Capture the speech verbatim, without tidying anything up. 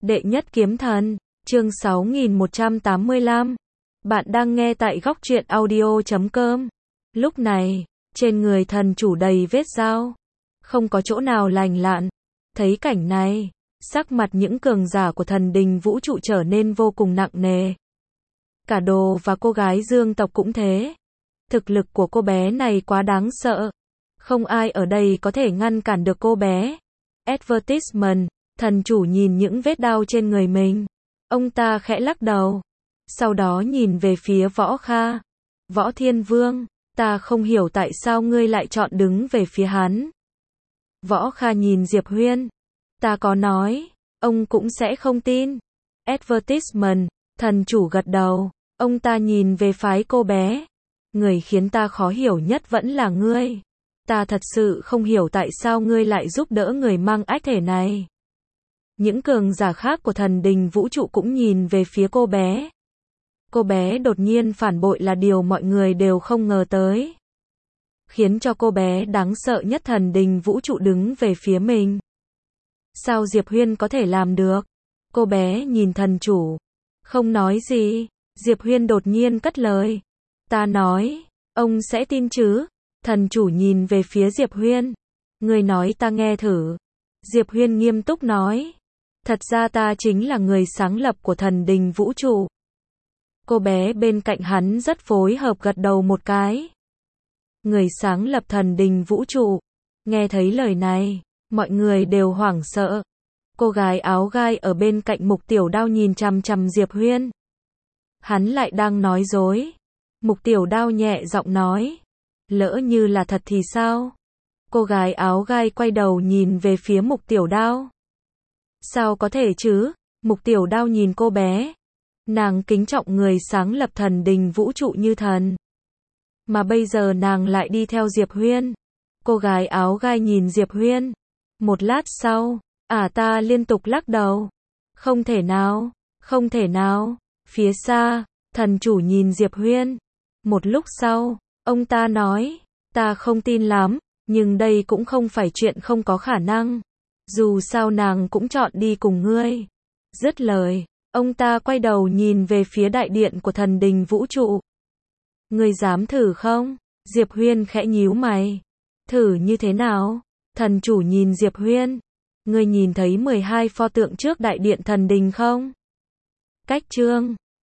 Đệ nhất kiếm thần, chương sáu nghìn một trăm tám mươi lăm. Bạn đang nghe tại góc truyện audio chấm com. Lúc này, trên người thần chủ đầy vết dao, không có chỗ nào lành lặn. Thấy cảnh này, sắc mặt những cường giả của thần đình vũ trụ trở nên vô cùng nặng nề. Cả Đồ và cô gái Dương tộc cũng thế. Thực lực của cô bé này quá đáng sợ. Không ai ở đây có thể ngăn cản được cô bé. Advertisement, thần chủ nhìn những vết đau trên người mình. Ông ta khẽ lắc đầu. Sau đó nhìn về phía Võ Kha. Võ Thiên Vương, ta không hiểu tại sao ngươi lại chọn đứng về phía hắn. Võ Kha nhìn Diệp Huyên. Ta có nói, ông cũng sẽ không tin. Advertisement, thần chủ gật đầu. Ông ta nhìn về phái cô bé. Người khiến ta khó hiểu nhất vẫn là ngươi. Ta thật sự không hiểu tại sao ngươi lại giúp đỡ người mang ách thể này. Những cường giả khác của thần đình vũ trụ cũng nhìn về phía cô bé. Cô bé đột nhiên phản bội là điều mọi người đều không ngờ tới. Khiến cho cô bé đáng sợ nhất thần đình vũ trụ đứng về phía mình. Sao Diệp Huyên có thể làm được? Cô bé nhìn thần chủ. Không nói gì. Diệp Huyên đột nhiên cất lời. Ta nói, ông sẽ tin chứ? Thần chủ nhìn về phía Diệp Huyên. Người nói ta nghe thử. Diệp Huyên nghiêm túc nói. Thật ra ta chính là người sáng lập của thần đình vũ trụ. Cô bé bên cạnh hắn rất phối hợp gật đầu một cái. Người sáng lập thần đình vũ trụ. Nghe thấy lời này, mọi người đều hoảng sợ. Cô gái áo gai ở bên cạnh Mục Tiểu Đao nhìn chằm chằm Diệp Huyên. Hắn lại đang nói dối. Mục Tiểu Đao nhẹ giọng nói. Lỡ như là thật thì sao? Cô gái áo gai quay đầu nhìn về phía Mục Tiểu Đao. Sao có thể chứ? Mục Tiểu Đao nhìn cô bé. Nàng kính trọng người sáng lập thần đình vũ trụ như thần. Mà bây giờ nàng lại đi theo Diệp Huyên. Cô gái áo gai nhìn Diệp Huyên. Một lát sau, ả ta liên tục lắc đầu. Không thể nào, không thể nào. Phía xa, thần chủ nhìn Diệp Huyên. Một lúc sau, ông ta nói, ta không tin lắm, nhưng đây cũng không phải chuyện không có khả năng. Dù sao nàng cũng chọn đi cùng ngươi. Dứt lời, ông ta quay đầu nhìn về phía đại điện của thần đình vũ trụ. Ngươi dám thử không? Diệp Huyên khẽ nhíu mày. Thử như thế nào? Thần chủ nhìn Diệp Huyên. Ngươi nhìn thấy mười hai pho tượng trước đại điện thần đình không? Cách chương